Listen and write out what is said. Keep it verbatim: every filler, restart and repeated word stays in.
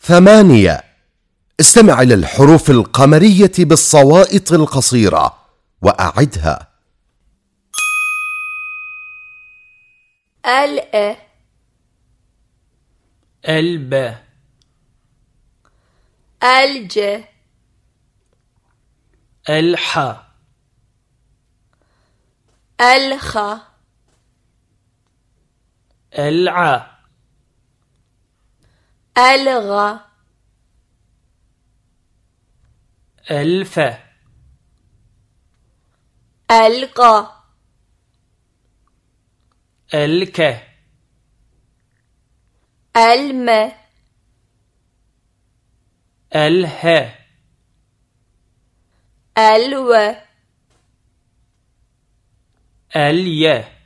ثمانية. استمع إلى الحروف القمرية بالصوائط القصيرة وأعدها. ال الب الج الح الخ الع الغ الف الق الك الم اله الو اليه